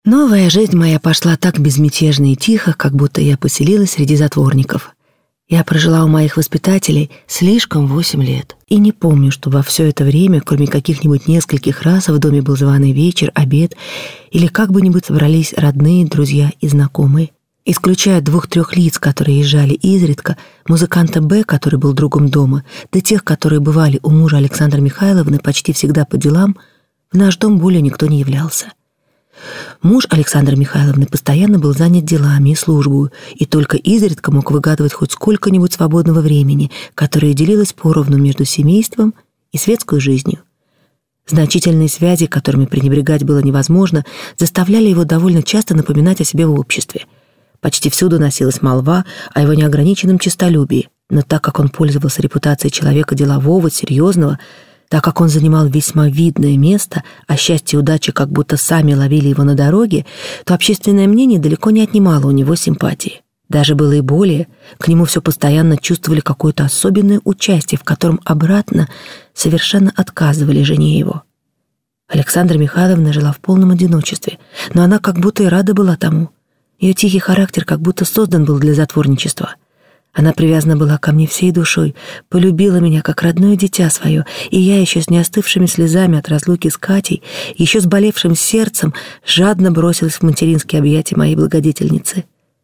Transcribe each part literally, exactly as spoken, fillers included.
Новая жизнь моя пошла так безмятежно и тихо, как будто я поселилась среди затворников. Я прожила у моих воспитателей слишком восемь лет. И не помню, что во все это время, кроме каких-нибудь нескольких раз, в доме был званый вечер, обед, или как бы нибудь собрались родные, друзья и знакомые. Исключая двух-трех лиц, которые езжали изредка, музыканта Б, который был другом дома, да тех, которые бывали у мужа Александры Михайловны почти всегда по делам, в наш дом более никто не являлся. Муж Александры Михайловны постоянно был занят делами и службой, и только изредка мог выгадывать хоть сколько-нибудь свободного времени, которое делилось поровну между семейством и светской жизнью. Значительные связи, которыми пренебрегать было невозможно, заставляли его довольно часто напоминать о себе в обществе. Почти всюду носилась молва о его неограниченном честолюбии, но так как он пользовался репутацией человека делового, серьезного, так как он занимал весьма видное место, а счастье и удача как будто сами ловили его на дороге, то общественное мнение далеко не отнимало у него симпатии. Даже было и более, к нему все постоянно чувствовали какое-то особенное участие, в котором обратно совершенно отказывали жене его. Александра Михайловна жила в полном одиночестве, но она как будто и рада была тому. Ее тихий характер как будто создан был для затворничества. Она привязана была ко мне всей душой, полюбила меня как родное дитя свое, и я еще с неостывшими слезами от разлуки с Катей, еще с болевшим сердцем, жадно бросилась в материнские объятия моей благодетельницы.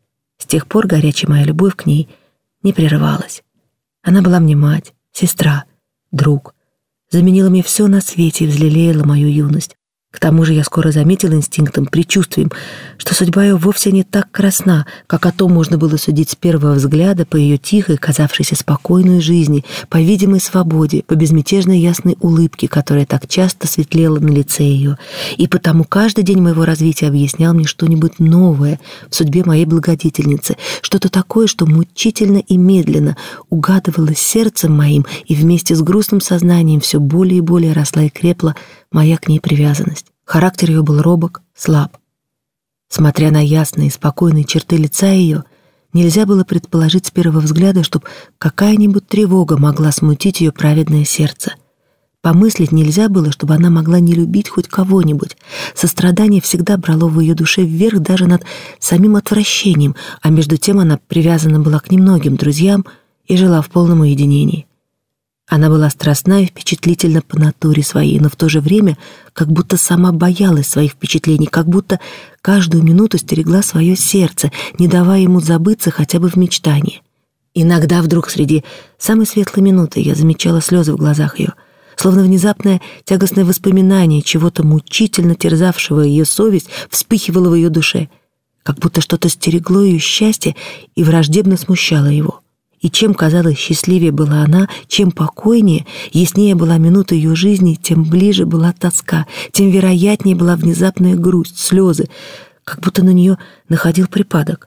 С тех пор горячая моя любовь к ней не прерывалась. Она была мне мать, сестра, друг, заменила мне все на свете и взлелеяла мою юность. К тому же я скоро заметила инстинктом, предчувствием, что судьба ее вовсе не так красна, как о том можно было судить с первого взгляда по ее тихой, казавшейся спокойной жизни, по видимой свободе, по безмятежной ясной улыбке, которая так часто светлела на лице ее. И потому каждый день моего развития объяснял мне что-нибудь новое в судьбе моей благодетельницы, что-то такое, что мучительно и медленно угадывалось сердцем моим, и вместе с грустным сознанием все более и более росла и крепла моя к ней привязанность. Характер ее был робок, слаб. Смотря на ясные, спокойные черты лица ее, нельзя было предположить с первого взгляда, чтобы какая-нибудь тревога могла смутить ее праведное сердце. Помыслить нельзя было, чтобы она могла не любить хоть кого-нибудь. Сострадание всегда брало в ее душе вверх даже над самим отвращением, а между тем она привязана была к немногим друзьям и жила в полном уединении. Она была страстна и впечатлительна по натуре своей, но в то же время как будто сама боялась своих впечатлений, как будто каждую минуту стерегла свое сердце, не давая ему забыться хотя бы в мечтании. Иногда вдруг среди самой светлой минуты я замечала слезы в глазах ее, словно внезапное тягостное воспоминание чего-то мучительно терзавшего ее совесть вспыхивало в ее душе, как будто что-то стерегло ее счастье и враждебно смущало его. И чем, казалось, счастливее была она, чем покойнее, яснее была минута ее жизни, тем ближе была тоска, тем вероятнее была внезапная грусть, слезы, как будто на нее находил припадок.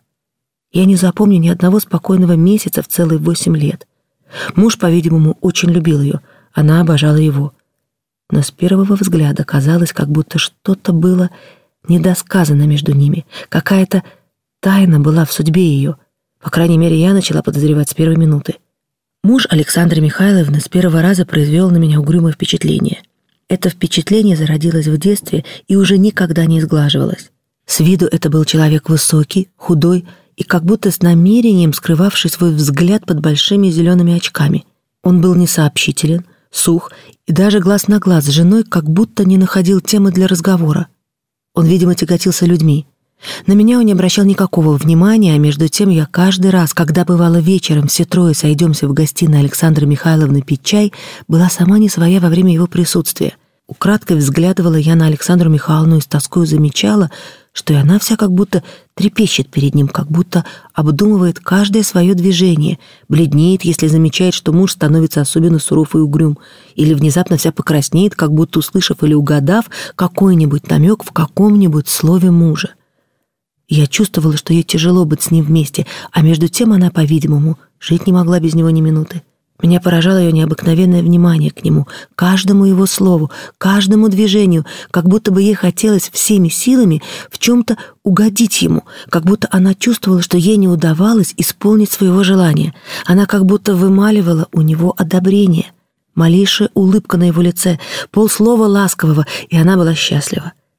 Я не запомню ни одного спокойного месяца в целые восемь лет. Муж, по-видимому, очень любил ее, она обожала его. Но с первого взгляда казалось, как будто что-то было недосказано между ними, какая-то тайна была в судьбе ее. По крайней мере, я начала подозревать с первой минуты. Муж Александры Михайловны с первого раза произвел на меня угрюмое впечатление. Это впечатление зародилось в детстве и уже никогда не изглаживалось. С виду это был человек высокий, худой и как будто с намерением скрывавший свой взгляд под большими зелеными очками. Он был несообщителен, сух и даже глаз на глаз с женой как будто не находил темы для разговора. Он, видимо, тяготился людьми. На меня он не обращал никакого внимания, а между тем я каждый раз, когда бывало вечером все трое сойдемся в гостиной Александры Михайловны пить чай, была сама не своя во время его присутствия. Украдкой взглядывала я на Александру Михайловну и с тоской замечала, что и она вся как будто трепещет перед ним, как будто обдумывает каждое свое движение, бледнеет, если замечает, что муж становится особенно суров и угрюм, или внезапно вся покраснеет, как будто услышав или угадав какой-нибудь намек в каком-нибудь слове мужа. Я чувствовала, что ей тяжело быть с ним вместе, а между тем она, по-видимому, жить не могла без него ни минуты. Меня поражало ее необыкновенное внимание к нему, каждому его слову, каждому движению, как будто бы ей хотелось всеми силами в чем-то угодить ему, как будто она чувствовала, что ей не удавалось исполнить своего желания. Она как будто вымаливала у него одобрение. Малейшая улыбка на его лице, полслова ласкового, и она была счастлива.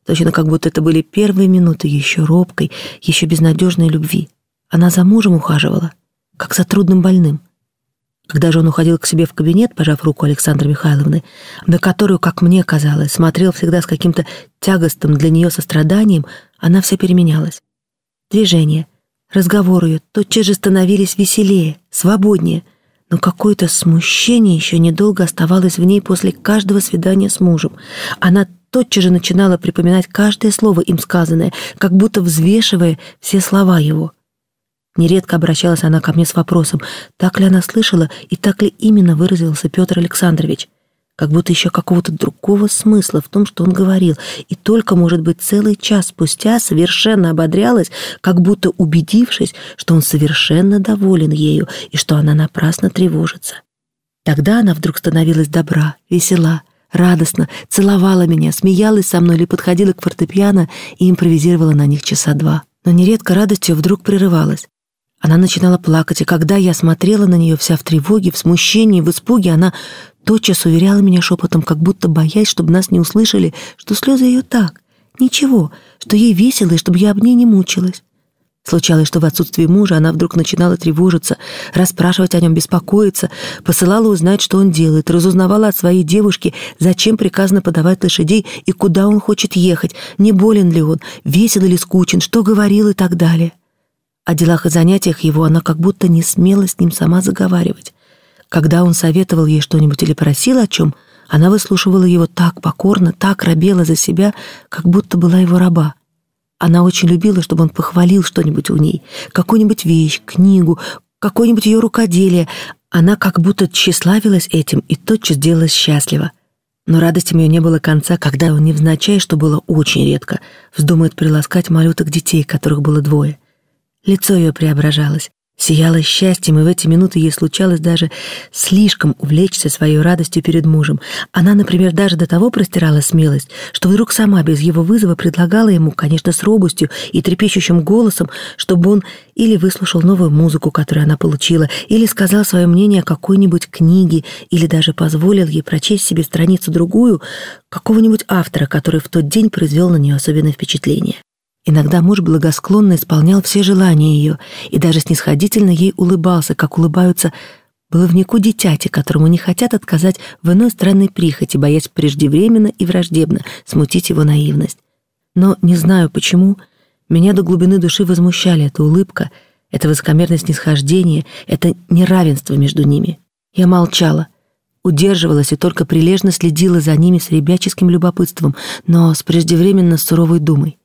точно как будто это были первые минуты еще робкой, еще безнадежной любви. Она за мужем ухаживала, как за трудным больным. Когда же он уходил к себе в кабинет, пожав руку Александры Михайловны, на которую, как мне казалось, смотрел всегда с каким-то тягостным для нее состраданием, она вся переменялась. Движения, разговор ее тотчас же становились веселее, свободнее, но какое-то смущение еще недолго оставалось в ней после каждого свидания с мужем. Она тотчас же начинала припоминать каждое слово им сказанное, как будто взвешивая все слова его. Нередко обращалась она ко мне с вопросом, так ли она слышала и так ли именно выразился Петр Александрович, как будто еще какого-то другого смысла в том, что он говорил, и только, может быть, целый час спустя совершенно ободрялась, как будто убедившись, что он совершенно доволен ею и что она напрасно тревожится. Тогда она вдруг становилась добра, весела, радостно, целовала меня, смеялась со мной или подходила к фортепиано и импровизировала на них часа два. Но нередко радость ее вдруг прерывалась. Она начинала плакать, и когда я смотрела на нее вся в тревоге, в смущении, в испуге, она тотчас уверяла меня шепотом, как будто боясь, чтобы нас не услышали, что слезы ее так, ничего, что ей весело, и чтобы я об ней не мучилась. Случалось, что в отсутствие мужа она вдруг начинала тревожиться, расспрашивать о нем, беспокоиться, посылала узнать, что он делает, разузнавала от своей девушки, зачем приказано подавать лошадей и куда он хочет ехать, не болен ли он, весел или скучен, что говорил и так далее. О делах и занятиях его она как будто не смела с ним сама заговаривать. Когда он советовал ей что-нибудь или просил о чем, она выслушивала его так покорно, так робела за себя, как будто была его раба. Она очень любила, чтобы он похвалил что-нибудь у ней, какую-нибудь вещь, книгу, какое-нибудь ее рукоделие. Она как будто тщеславилась этим и тотчас делалась счастлива. Но радостям ее не было конца, когда он, невзначай, что было очень редко, вздумает приласкать малюток детей, которых было двое. Лицо ее преображалось, сияло счастьем, и в эти минуты ей случалось даже слишком увлечься своей радостью перед мужем. Она, например, даже до того простирала смелость, что вдруг сама без его вызова предлагала ему, конечно, с робостью и трепещущим голосом, чтобы он или выслушал новую музыку, которую она получила, или сказал свое мнение о какой-нибудь книге, или даже позволил ей прочесть себе страницу-другую какого-нибудь автора, который в тот день произвел на нее особенное впечатление. Иногда муж благосклонно исполнял все желания ее и даже снисходительно ей улыбался, как улыбаются баловнику дитяти, которому не хотят отказать в иной странной прихоти, боясь преждевременно и враждебно смутить его наивность. Но, не знаю почему, меня до глубины души возмущали эта улыбка, это высокомерное снисхождение, это неравенство между ними. Я молчала, удерживалась и только прилежно следила за ними с ребяческим любопытством, но с преждевременно суровой думой.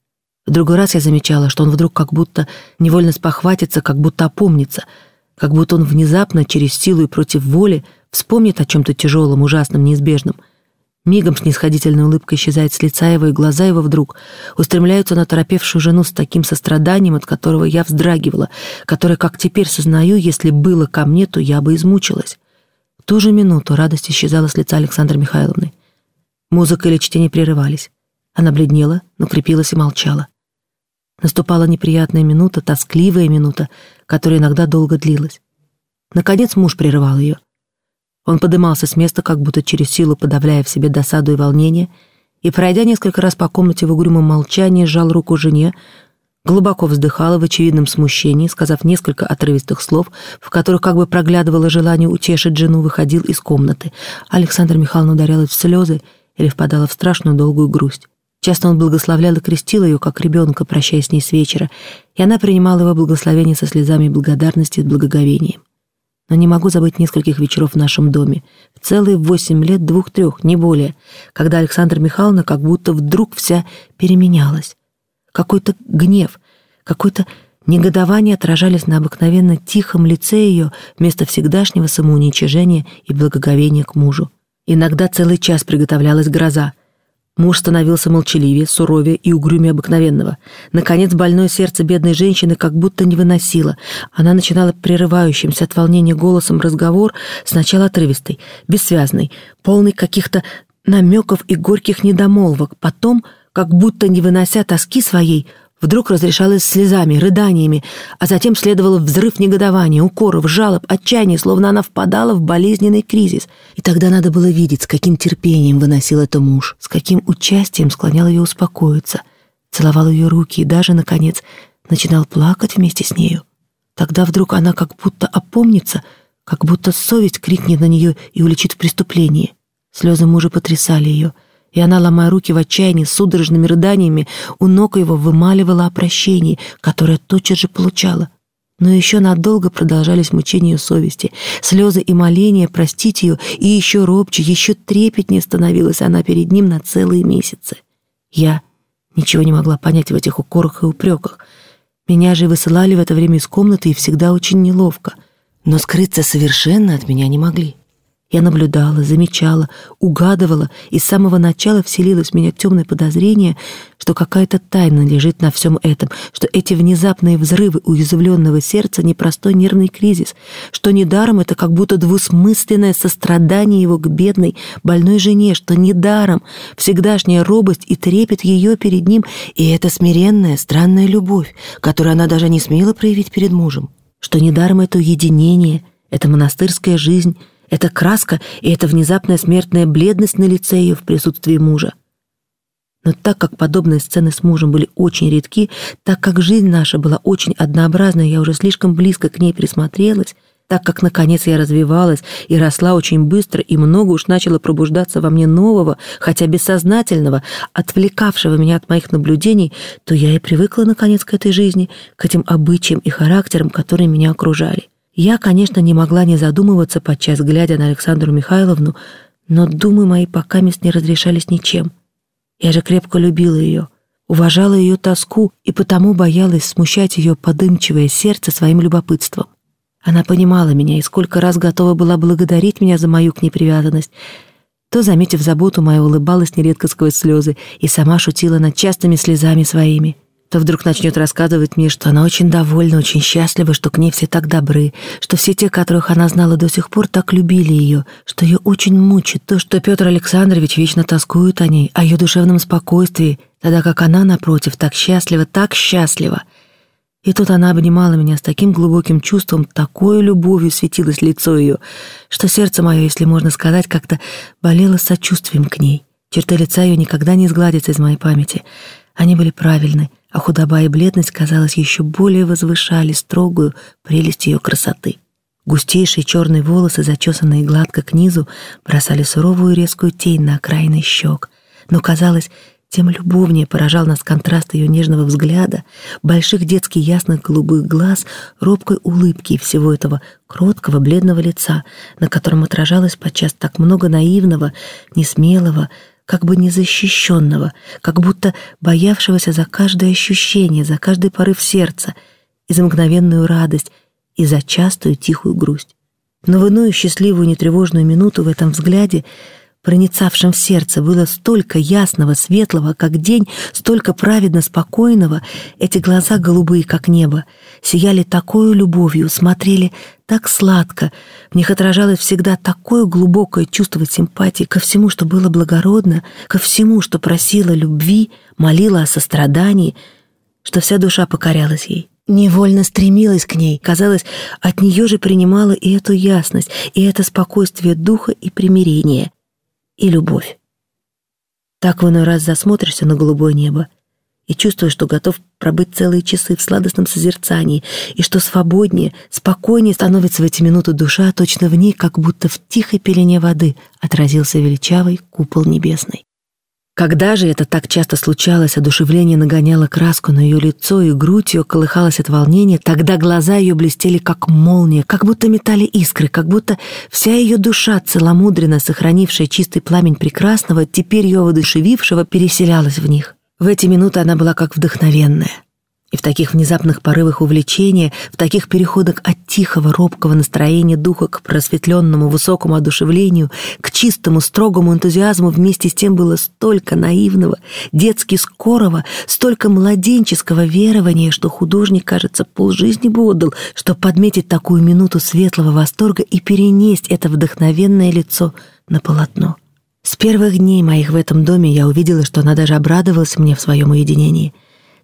В другой раз я замечала, что он вдруг как будто невольно спохватится, как будто опомнится, как будто он внезапно, через силу и против воли, вспомнит о чем-то тяжелом, ужасном, неизбежном. Мигом снисходительная улыбка исчезает с лица его, и глаза его вдруг устремляются на торопевшую жену с таким состраданием, от которого я вздрагивала, которое, как теперь сознаю, если было ко мне, то я бы измучилась. В ту же минуту радость исчезала с лица Александры Михайловны. Музыка или чтение прерывались. Она бледнела, но крепилась и молчала. Наступала неприятная минута, тоскливая минута, которая иногда долго длилась. Наконец муж прерывал ее. Он подымался с места, как будто через силу подавляя в себе досаду и волнение, и, пройдя несколько раз по комнате в угрюмом молчании, сжал руку жене, глубоко вздыхал в очевидном смущении, сказав несколько отрывистых слов, в которых как бы проглядывало желание утешить жену, выходил из комнаты. Александра Михайловна ударялась в слезы или впадала в страшную долгую грусть. Часто он благословлял и крестил ее, как ребенка, прощаясь с ней с вечера, и она принимала его благословение со слезами благодарности и с благоговением. Но не могу забыть нескольких вечеров в нашем доме, в целые восемь лет, двух-трех, не более, когда Александра Михайловна как будто вдруг вся переменялась. Какой-то гнев, какое-то негодование отражались на обыкновенно тихом лице ее вместо всегдашнего самоуничижения и благоговения к мужу. Иногда целый час приготовлялась гроза. Муж становился молчаливее, суровее и угрюмее обыкновенного. Наконец, больное сердце бедной женщины как будто не выносило. Она начинала прерывающимся от волнения голосом разговор, сначала отрывистый, бессвязный, полный каких-то намеков и горьких недомолвок, потом, как будто не вынося тоски своей, вдруг разрешалось слезами, рыданиями, а затем следовал взрыв негодования, укоров, жалоб, отчаяния, словно она впадала в болезненный кризис. И тогда надо было видеть, с каким терпением выносил это муж, с каким участием склонял ее успокоиться, целовал ее руки и даже, наконец, начинал плакать вместе с нею. Тогда вдруг она как будто опомнится, как будто совесть крикнет на нее и уличит в преступлении. Слезы мужа потрясали ее, и она, ломая руки в отчаянии, с судорожными рыданиями, у ног его вымаливала о прощении, которое тотчас же получала. Но еще надолго продолжались мучения ее совести, слезы и моления простить ее, и еще робче, еще трепетнее становилась она перед ним на целые месяцы. Я ничего не могла понять в этих укорах и упреках. Меня же высылали в это время из комнаты и всегда очень неловко, но скрыться совершенно от меня не могли. Я наблюдала, замечала, угадывала, и с самого начала вселилось в меня темное подозрение, что какая-то тайна лежит на всем этом, что эти внезапные взрывы уязвленного сердца — непростой нервный кризис, что недаром это как будто двусмысленное сострадание его к бедной, больной жене, что недаром всегдашняя робость и трепет ее перед ним, и эта смиренная, странная любовь, которую она даже не смела проявить перед мужем, что недаром это уединение, эта монастырская жизнь, эта краска и эта внезапная смертная бледность на лице ее в присутствии мужа. Но так как подобные сцены с мужем были очень редки, так как жизнь наша была очень однообразной, я уже слишком близко к ней присмотрелась, так как, наконец, я развивалась и росла очень быстро, и много уж начало пробуждаться во мне нового, хотя бессознательного, отвлекавшего меня от моих наблюдений, то я и привыкла, наконец, к этой жизни, к этим обычаям и характерам, которые меня окружали. Я, конечно, не могла не задумываться, подчас глядя на Александру Михайловну, но думы мои покамест не разрешались ничем. Я же крепко любила ее, уважала ее тоску и потому боялась смущать ее подымчивое сердце своим любопытством. Она понимала меня и сколько раз готова была благодарить меня за мою к ней привязанность. То, заметив заботу мою, улыбалась нередко сквозь слезы и сама шутила над частыми слезами своими. То вдруг начнет рассказывать мне, что она очень довольна, очень счастлива, что к ней все так добры, что все те, которых она знала до сих пор, так любили ее, что ее очень мучит то, что Петр Александрович вечно тоскует о ней, о ее душевном спокойствии, тогда как она, напротив, так счастлива, так счастлива. И тут она обнимала меня с таким глубоким чувством, такой любовью светилось лицо ее, что сердце мое, если можно сказать, как-то болело сочувствием к ней. Черты лица ее никогда не изгладятся из моей памяти. Они были правильны, а худоба и бледность, казалось, еще более возвышали строгую прелесть ее красоты. Густейшие черные волосы, зачесанные гладко к низу, бросали суровую резкую тень на окраины щек, но, казалось, тем любовнее поражал нас контраст ее нежного взгляда, больших детски ясных голубых глаз, робкой улыбки и всего этого кроткого бледного лица, на котором отражалось подчас так много наивного, несмелого, как бы незащищенного, как будто боявшегося за каждое ощущение, за каждый порыв сердца, и за мгновенную радость, и за частую тихую грусть. Но в иную счастливую нетревожную минуту в этом взгляде, проницавшем в сердце, было столько ясного, светлого, как день, столько праведно спокойного. Эти глаза голубые, как небо, сияли такой любовью, смотрели так сладко, в них отражалось всегда такое глубокое чувство симпатии ко всему, что было благородно, ко всему, что просило любви, молило о сострадании, что вся душа покорялась ей, невольно стремилась к ней, казалось, от нее же принимала и эту ясность, и это спокойствие духа и примирение, и любовь. Так в иной раз засмотришься на голубое небо и чувствуешь, что готов пробыть целые часы в сладостном созерцании, и что свободнее, спокойнее становится в эти минуты душа, точно в ней, как будто в тихой пелене воды, отразился величавый купол небесный. Когда же это так часто случалось, одушевление нагоняло краску на ее лицо, и грудь ее колыхалась от волнения, тогда глаза ее блестели, как молния, как будто метали искры, как будто вся ее душа, целомудренно сохранившая чистый пламень прекрасного, теперь ее воодушевившего, переселялась в них. В эти минуты она была как вдохновенная. И в таких внезапных порывах увлечения, в таких переходах от тихого, робкого настроения духа к просветленному, высокому одушевлению, к чистому, строгому энтузиазму вместе с тем было столько наивного, детски скорого, столько младенческого верования, что художник, кажется, полжизни бы отдал, чтобы подметить такую минуту светлого восторга и перенесть это вдохновенное лицо на полотно. С первых дней моих в этом доме я увидела, что она даже обрадовалась мне в своем уединении.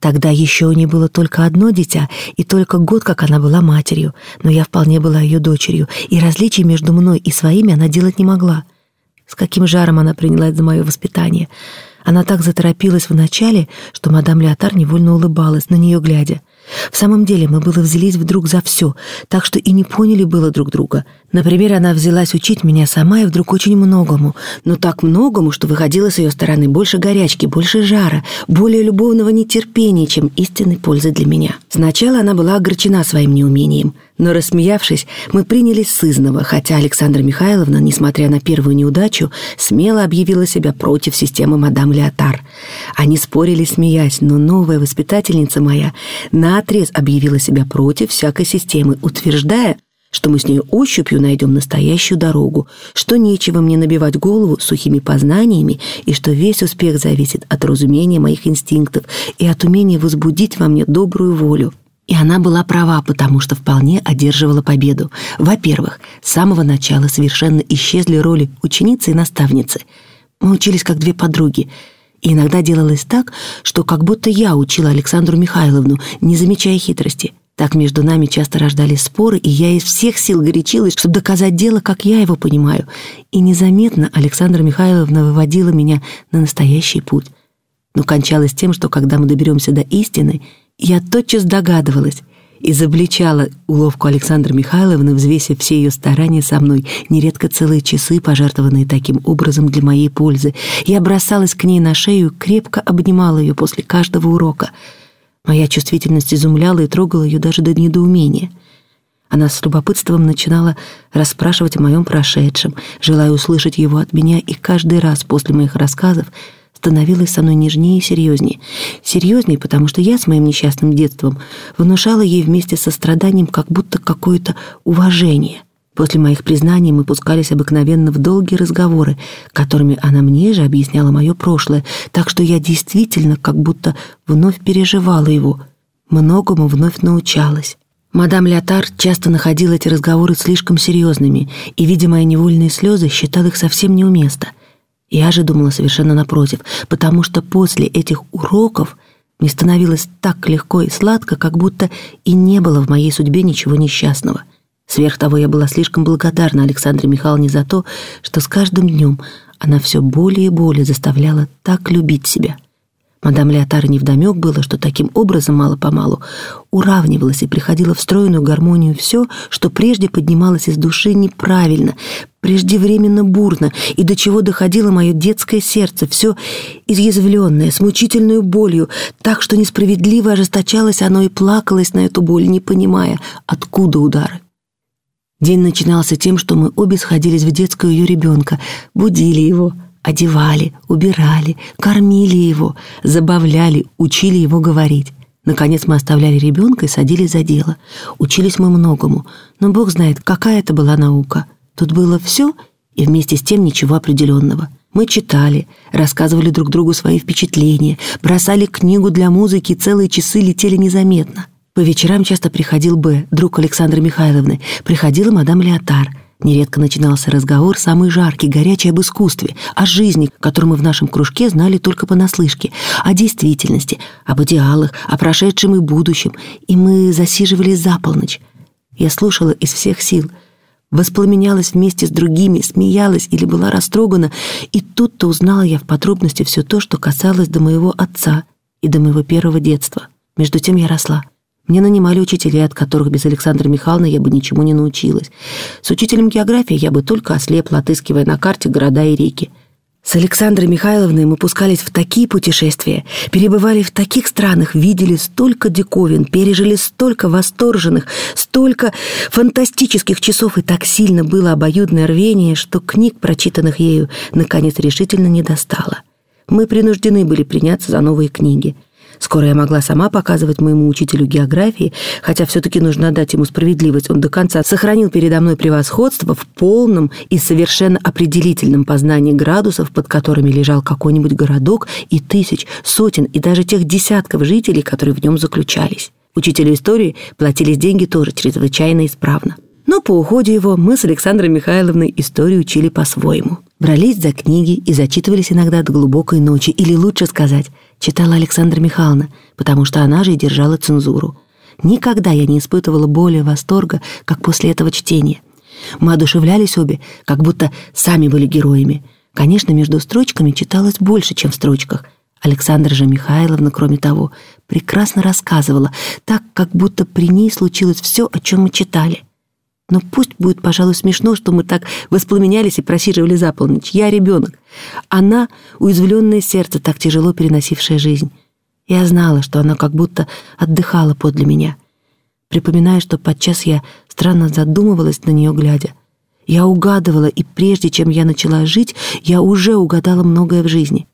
Тогда еще у нее было только одно дитя, и только год, как она была матерью, но я вполне была ее дочерью, и различий между мной и своими она делать не могла. С каким жаром она принялась за мое воспитание. Она так заторопилась вначале, что мадам Леотар невольно улыбалась, на нее глядя. В самом деле мы было взялись вдруг за все, так что и не поняли было друг друга. Например, она взялась учить меня сама и вдруг очень многому, но так многому, что выходило с ее стороны больше горячки, больше жара, более любовного нетерпения, чем истинной пользы для меня. Сначала она была огорчена своим неумением, но, рассмеявшись, мы принялись сызнова, хотя Александра Михайловна, несмотря на первую неудачу, смело объявила себя против системы мадам Леотар. Они спорили, смеясь, но новая воспитательница моя наотрез объявила себя против всякой системы, утверждая, что мы с ней ощупью найдем настоящую дорогу, что нечего мне набивать голову сухими познаниями и что весь успех зависит от разумения моих инстинктов и от умения возбудить во мне добрую волю. И она была права, потому что вполне одерживала победу. Во-первых, с самого начала совершенно исчезли роли ученицы и наставницы. Мы учились как две подруги. И иногда делалось так, что как будто я учила Александру Михайловну, не замечая хитрости. Так между нами часто рождались споры, и я из всех сил горячилась, чтобы доказать дело, как я его понимаю. И незаметно Александра Михайловна выводила меня на настоящий путь. Но кончалось тем, что когда мы доберемся до истины, я тотчас догадывалась, изобличала уловку Александры Михайловны, взвесив все ее старания со мной, нередко целые часы, пожертвованные таким образом для моей пользы. Я бросалась к ней на шею, крепко обнимала ее после каждого урока. Моя чувствительность изумляла и трогала ее даже до недоумения. Она с любопытством начинала расспрашивать о моем прошедшем, желая услышать его от меня, и каждый раз после моих рассказов становилась со мной нежнее и серьезнее. Серьезнее, потому что я с моим несчастным детством внушала ей вместе со страданием как будто какое-то уважение. После моих признаний мы пускались обыкновенно в долгие разговоры, которыми она мне же объясняла мое прошлое, так что я действительно как будто вновь переживала его, многому вновь научалась. Мадам Леотар часто находила эти разговоры слишком серьезными и, видя мои невольные слезы, считала их совсем неуместно. Я же думала совершенно напротив, потому что после этих уроков мне становилось так легко и сладко, как будто и не было в моей судьбе ничего несчастного. Сверх того, я была слишком благодарна Александре Михайловне за то, что с каждым днем она все более и более заставляла так любить себя. Мадам Леотар невдомек было, что таким образом мало-помалу уравнивалось и приходило в стройную гармонию все, что прежде поднималось из души неправильно, преждевременно бурно, и до чего доходило мое детское сердце, все изъязвленное, с мучительной болью, так что несправедливо ожесточалось оно и плакалось на эту боль, не понимая, откуда удары. День начинался тем, что мы обе сходились в детскую ее ребенка, будили его, одевали, убирали, кормили его, забавляли, учили его говорить. Наконец мы оставляли ребенка и садились за дело. Учились мы многому, но Бог знает, какая это была наука. Тут было все и вместе с тем ничего определенного. Мы читали, рассказывали друг другу свои впечатления, бросали книгу для музыки, целые часы летели незаметно. По вечерам часто приходил Б, друг Александры Михайловны, приходила мадам Леотар. Нередко начинался разговор самый жаркий, горячий об искусстве, о жизни, которую мы в нашем кружке знали только понаслышке, о действительности, об идеалах, о прошедшем и будущем, и мы засиживались за полночь. Я слушала из всех сил, воспламенялась вместе с другими, смеялась или была растрогана, и тут-то узнала я в подробности все то, что касалось до моего отца и до моего первого детства. Между тем я росла. Мне нанимали учителей, от которых без Александры Михайловны я бы ничему не научилась. С учителем географии я бы только ослепла, отыскивая на карте города и реки. С Александрой Михайловной мы пускались в такие путешествия, перебывали в таких странах, видели столько диковин, пережили столько восторженных, столько фантастических часов, и так сильно было обоюдное рвение, что книг, прочитанных ею, наконец решительно не достало. Мы принуждены были приняться за новые книги. Скоро я могла сама показывать моему учителю географии, хотя все-таки нужно дать ему справедливость. Он до конца сохранил передо мной превосходство в полном и совершенно определительном познании градусов, под которыми лежал какой-нибудь городок, и тысяч, сотен и даже тех десятков жителей, которые в нем заключались. Учителю истории платились деньги тоже чрезвычайно исправно. Но по уходе его мы с Александрой Михайловной историю учили по-своему. Брались за книги и зачитывались иногда до глубокой ночи, или лучше сказать, читала Александра Михайловна, потому что она же и держала цензуру. Никогда я не испытывала боли и восторга, как после этого чтения. Мы одушевлялись обе, как будто сами были героями. Конечно, между строчками читалось больше, чем в строчках. Александра же Михайловна, кроме того, прекрасно рассказывала, так, как будто при ней случилось все, о чем мы читали. Но пусть будет, пожалуй, смешно, что мы так воспламенялись и просиживали за полночь. Я ребенок. Она — уязвленное сердце, так тяжело переносившее жизнь. Я знала, что она как будто отдыхала подле меня. Припоминаю, что подчас я странно задумывалась на нее глядя. Я угадывала, и прежде чем я начала жить, я уже угадала многое в жизни.